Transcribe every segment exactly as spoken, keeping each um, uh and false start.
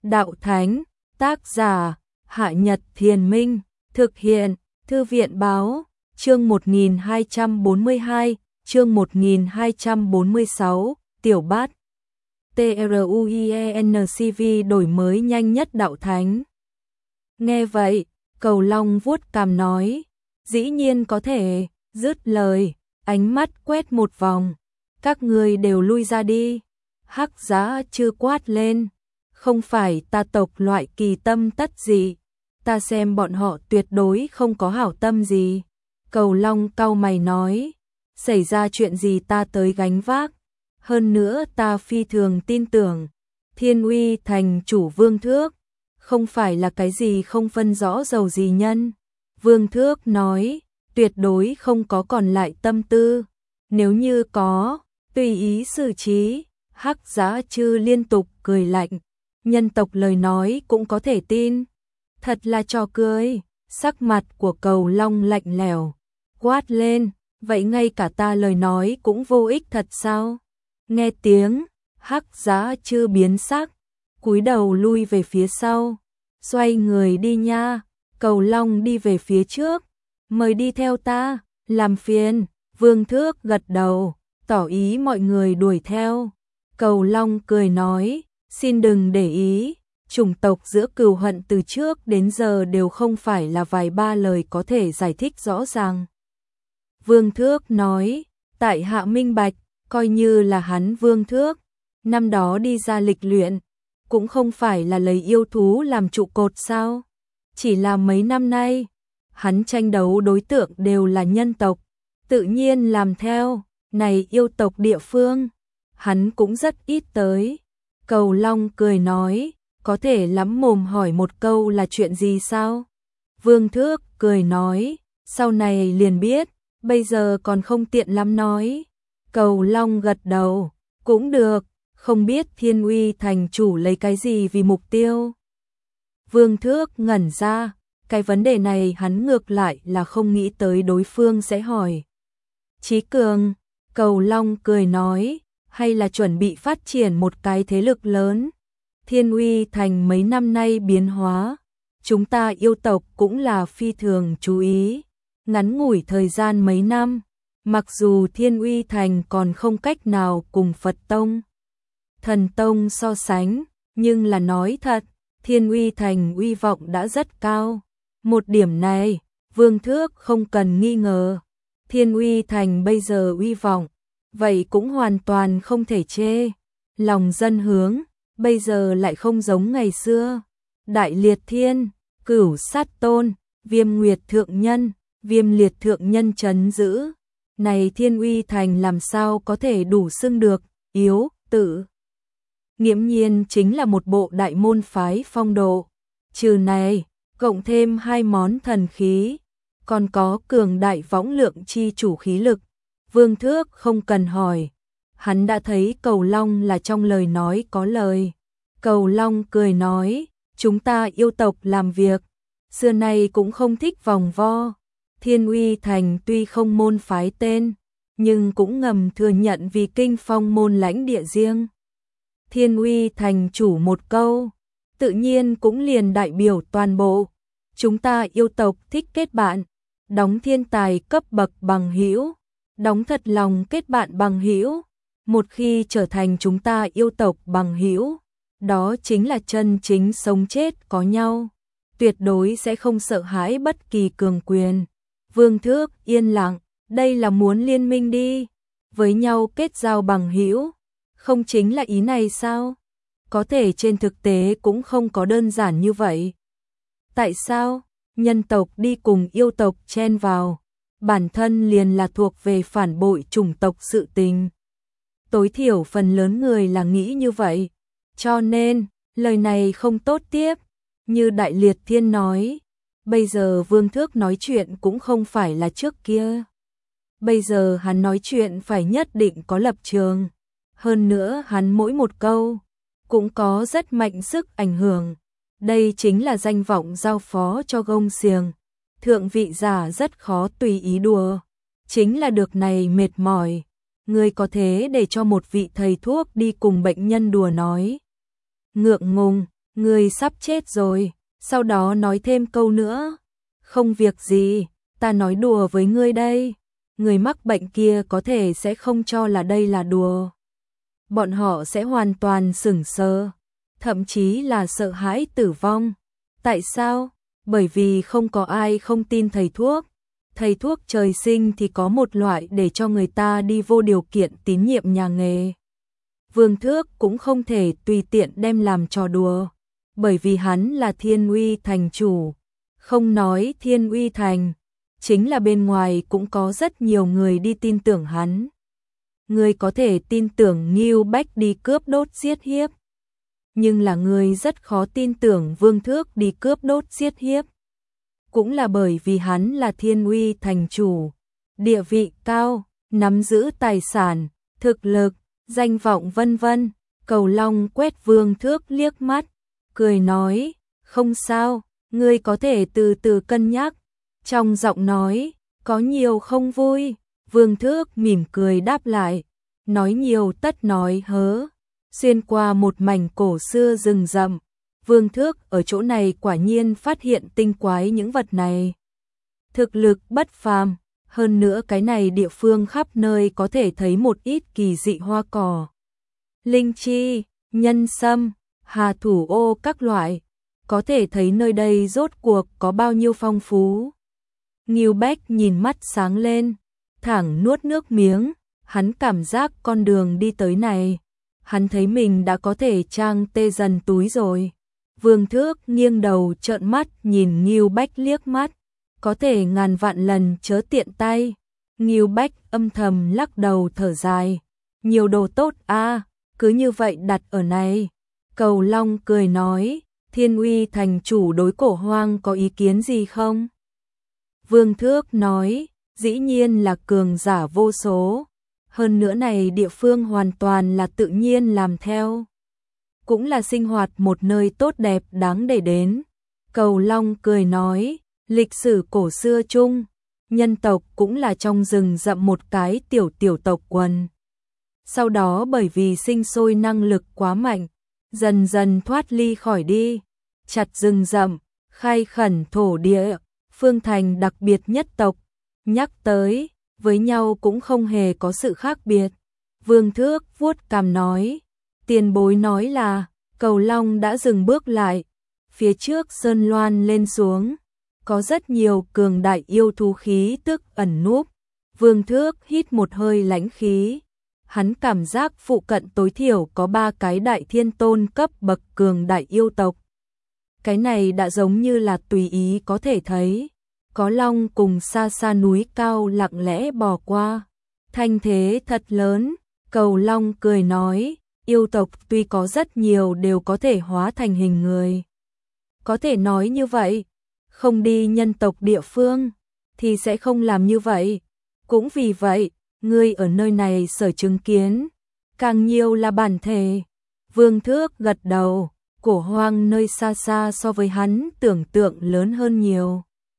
Đạo Thánh, tác giả, Hạ Nhật Thiền Minh, thực hiện, Thư viện Báo, chương một nghìn hai trăm bốn mươi hai, chương một nghìn hai trăm bốn mươi sáu, Tiểu Bát. TRUIENCV đổi mới nhanh nhất Đạo Thánh. Nghe vậy, Cầu Long vuốt cằm nói, dĩ nhiên có thể, dứt lời, ánh mắt quét một vòng. Các ngươi đều lui ra đi. Hắc Giá Chư quát lên, không phải ta tộc loại kỳ tâm tất gì, ta xem bọn họ tuyệt đối không có hảo tâm gì. Cầu Long cau mày nói, xảy ra chuyện gì ta tới gánh vác. Hơn nữa ta phi thường tin tưởng, Thiên Uy thành chủ Vương Thước, không phải là cái gì không phân rõ dầu gì nhân. Vương Thước nói, tuyệt đối không có còn lại tâm tư, nếu như có, tùy ý xử trí. Hắc Giá Chư liên tục cười lạnh, nhân tộc lời nói cũng có thể tin, thật là trò cười. Sắc mặt của Cầu Long lạnh lẽo, quát lên, vậy ngay cả ta lời nói cũng vô ích thật sao? Nghe tiếng, Hắc Giá Chư biến sắc, cúi đầu lui về phía sau, xoay người đi nha. Cầu Long đi về phía trước, mời đi theo ta, làm phiền. Vương Thước gật đầu, tỏ ý mọi người đuổi theo. Cầu Long cười nói, xin đừng để ý, chủng tộc giữa cừu hận từ trước đến giờ đều không phải là vài ba lời có thể giải thích rõ ràng. Vương Thước nói, tại hạ minh bạch, coi như là hắn Vương Thước, năm đó đi ra lịch luyện, cũng không phải là lấy yêu thú làm trụ cột sao? Chỉ là mấy năm nay, hắn tranh đấu đối tượng đều là nhân tộc, tự nhiên làm theo, này yêu tộc địa phương, hắn cũng rất ít tới. Cầu Long cười nói, có thể lắm mồm hỏi một câu là chuyện gì sao? Vương Thước cười nói, sau này liền biết, bây giờ còn không tiện lắm nói. Cầu Long gật đầu, cũng được, không biết Thiên Uy thành chủ lấy cái gì vì mục tiêu. Vương Thước ngẩn ra, cái vấn đề này hắn ngược lại là không nghĩ tới đối phương sẽ hỏi. Chí Cường, Cầu Long cười nói, hay là chuẩn bị phát triển một cái thế lực lớn. Thiên Uy thành mấy năm nay biến hóa, chúng ta yêu tộc cũng là phi thường chú ý. Ngắn ngủi thời gian mấy năm, mặc dù Thiên Uy thành còn không cách nào cùng Phật Tông, Thần Tông so sánh, nhưng là nói thật, Thiên Uy thành uy vọng đã rất cao. Một điểm này, Vương Thước không cần nghi ngờ. Thiên Uy thành bây giờ uy vọng, vậy cũng hoàn toàn không thể chê. Lòng dân hướng, bây giờ lại không giống ngày xưa. Đại Liệt Thiên, Cửu Sát Tôn, Viêm Nguyệt Thượng Nhân, Viêm Liệt Thượng Nhân trấn giữ. Này Thiên Uy thành làm sao có thể đủ xưng được, yếu, tự. Nghiễm nhiên chính là một bộ đại môn phái phong độ. Trừ này, cộng thêm hai món thần khí, còn có cường đại võng lượng chi chủ khí lực. Vương Thước không cần hỏi, hắn đã thấy Cầu Long là trong lời nói có lời. Cầu Long cười nói, chúng ta yêu tộc làm việc, xưa nay cũng không thích vòng vo. Thiên Uy thành tuy không môn phái tên, nhưng cũng ngầm thừa nhận vì kinh phong môn lãnh địa riêng. Thiên Uy thành chủ một câu, tự nhiên cũng liền đại biểu toàn bộ. Chúng ta yêu tộc thích kết bạn, đóng thiên tài cấp bậc bằng hữu, đóng thật lòng kết bạn bằng hữu. Một khi trở thành chúng ta yêu tộc bằng hữu, đó chính là chân chính sống chết có nhau, tuyệt đối sẽ không sợ hãi bất kỳ cường quyền. Vương Thước yên lặng, đây là muốn liên minh đi, với nhau kết giao bằng hữu, không chính là ý này sao? Có thể trên thực tế cũng không có đơn giản như vậy. Tại sao? Nhân tộc đi cùng yêu tộc chen vào, bản thân liền là thuộc về phản bội chủng tộc sự tình. Tối thiểu phần lớn người là nghĩ như vậy, cho nên, lời này không tốt tiếp. Như Đại Liệt Thiên nói, bây giờ Vương Thước nói chuyện cũng không phải là trước kia. Bây giờ hắn nói chuyện phải nhất định có lập trường. Hơn nữa hắn mỗi một câu, cũng có rất mạnh sức ảnh hưởng. Đây chính là danh vọng giao phó cho gông xiềng. Thượng vị giả rất khó tùy ý đùa. Chính là được này mệt mỏi. Người có thế để cho một vị thầy thuốc đi cùng bệnh nhân đùa nói. Ngượng ngùng, Người sắp chết rồi, sau đó nói thêm câu nữa. Không việc gì, ta nói đùa với ngươi đây. Người mắc bệnh kia có thể sẽ không cho là đây là đùa. Bọn họ sẽ hoàn toàn sửng sờ, thậm chí là sợ hãi tử vong. Tại sao? Bởi vì không có ai không tin thầy thuốc. Thầy thuốc trời sinh thì có một loại để cho người ta đi vô điều kiện tín nhiệm nhà nghề. Vương Thước cũng không thể tùy tiện đem làm trò đùa, bởi vì hắn là Thiên Uy Thành chủ. Không nói Thiên Uy Thành, chính là bên ngoài cũng có rất nhiều người đi tin tưởng hắn. Người có thể tin tưởng Ngưu Bách đi cướp đốt giết hiếp, nhưng là người rất khó tin tưởng Vương Thước đi cướp đốt giết hiếp. Cũng là bởi vì hắn là Thiên Uy Thành chủ, địa vị cao, nắm giữ tài sản, thực lực, danh vọng vân vân. Cầu Long quét Vương Thước liếc mắt, cười nói, không sao, ngươi có thể từ từ cân nhắc. Trong giọng nói, có nhiều không vui. Vương Thước mỉm cười đáp lại, nói nhiều tất nói hớ. Xuyên qua một mảnh cổ xưa rừng rậm, Vương Thước ở chỗ này quả nhiên phát hiện tinh quái những vật này. Thực lực bất phàm, hơn nữa cái này địa phương khắp nơi có thể thấy một ít kỳ dị hoa cỏ. Linh chi, nhân sâm, hà thủ ô các loại, có thể thấy nơi đây rốt cuộc có bao nhiêu phong phú. Ngưu Bách nhìn mắt sáng lên, thẳng nuốt nước miếng, hắn cảm giác con đường đi tới này, hắn thấy mình đã có thể trang tê dần túi rồi. Vương Thước nghiêng đầu trợn mắt nhìn Ngưu Bách liếc mắt, có thể ngàn vạn lần chớ tiện tay. Ngưu Bách âm thầm lắc đầu thở dài, nhiều đồ tốt a, cứ như vậy đặt ở này. Cầu Long cười nói, Thiên Uy Thành chủ đối Cổ Hoang có ý kiến gì không? Vương Thước nói, dĩ nhiên là cường giả vô số, hơn nữa này địa phương hoàn toàn là tự nhiên làm theo, cũng là sinh hoạt một nơi tốt đẹp đáng để đến. Cầu Long cười nói, lịch sử cổ xưa chung, nhân tộc cũng là trong rừng rậm một cái tiểu tiểu tộc quần. Sau đó bởi vì sinh sôi năng lực quá mạnh, dần dần thoát ly khỏi đi, chặt rừng rậm, khai khẩn thổ địa, phương thành đặc biệt nhất tộc. Nhắc tới, với nhau cũng không hề có sự khác biệt. Vương Thước vuốt cằm nói, tiền bối nói là, Cầu Long đã dừng bước lại, phía trước sơn loan lên xuống, có rất nhiều cường đại yêu thú khí tức ẩn núp. Vương Thước hít một hơi lãnh khí, hắn cảm giác phụ cận tối thiểu có ba cái đại thiên tôn cấp bậc cường đại yêu tộc. Cái này đã giống như là tùy ý có thể thấy, có long cùng xa xa núi cao lặng lẽ bò qua. Thanh thế thật lớn. Cầu Long cười nói, yêu tộc tuy có rất nhiều đều có thể hóa thành hình người. Có thể nói như vậy, không đi nhân tộc địa phương, thì sẽ không làm như vậy. Cũng vì vậy, ngươi ở nơi này sở chứng kiến, càng nhiều là bản thể. Vương Thước gật đầu, Cổ Hoang nơi xa xa so với hắn tưởng tượng lớn hơn nhiều.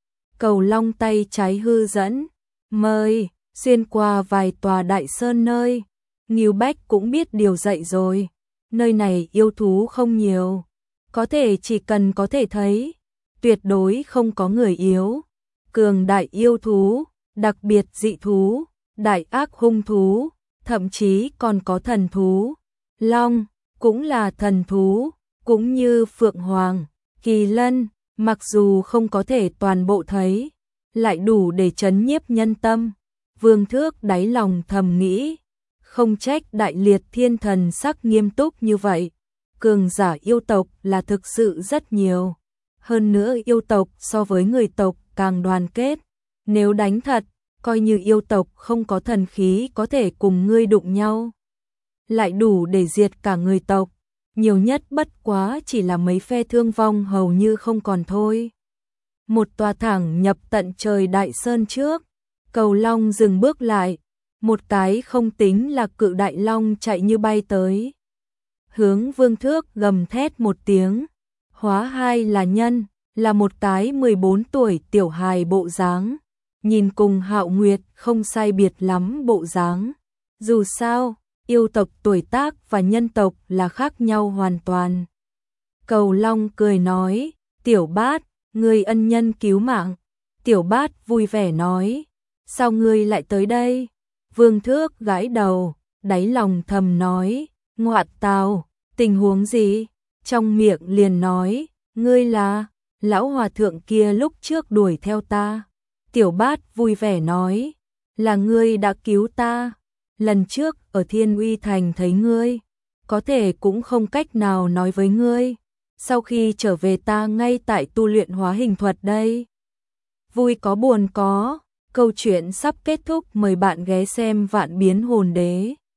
Cầu Long tay trái hư dẫn, mời, xuyên qua vài tòa đại sơn nơi. Ngưu Bách cũng biết điều dạy rồi, nơi này yêu thú không nhiều, có thể chỉ cần có thể thấy, tuyệt đối không có người yếu. Cường đại yêu thú, đặc biệt dị thú, đại ác hung thú, thậm chí còn có thần thú. Long cũng là thần thú, cũng như Phượng Hoàng, Kỳ Lân, mặc dù không có thể toàn bộ thấy, lại đủ để trấn nhiếp nhân tâm. Vương Thước đáy lòng thầm nghĩ, không trách Đại Liệt Thiên Thần sắc nghiêm túc như vậy. Cường giả yêu tộc là thực sự rất nhiều. Hơn nữa yêu tộc so với người tộc càng đoàn kết. Nếu đánh thật, coi như yêu tộc không có thần khí có thể cùng ngươi đụng nhau, lại đủ để diệt cả người tộc. Nhiều nhất bất quá chỉ là mấy phe thương vong hầu như không còn thôi. Một tòa thẳng nhập tận trời đại sơn trước, Cầu Long dừng bước lại, một cái không tính là cự đại long chạy như bay tới. Hướng Vương Thước gầm thét một tiếng, hóa hai là nhân, là một cái mười bốn tuổi tiểu hài bộ dáng, nhìn cùng Hạo Nguyệt không sai biệt lắm bộ dáng. Dù sao, yêu tộc tuổi tác và nhân tộc là khác nhau hoàn toàn. Cầu Long cười nói, Tiểu Bát, ngươi ân nhân cứu mạng. Tiểu Bát vui vẻ nói, sao ngươi lại tới đây? Vương Thước gãi đầu, đáy lòng thầm nói, ngoạt tào, tình huống gì? Trong miệng liền nói, ngươi là, lão hòa thượng kia lúc trước đuổi theo ta. Tiểu Bát vui vẻ nói, là ngươi đã cứu ta. Lần trước ở Thiên Uy Thành thấy ngươi, có thể cũng không cách nào nói với ngươi. Sau khi trở về ta ngay tại tu luyện hóa hình thuật đây. Vui có buồn có, câu chuyện sắp kết thúc, mời bạn ghé xem Vạn Biến Hồn Đế.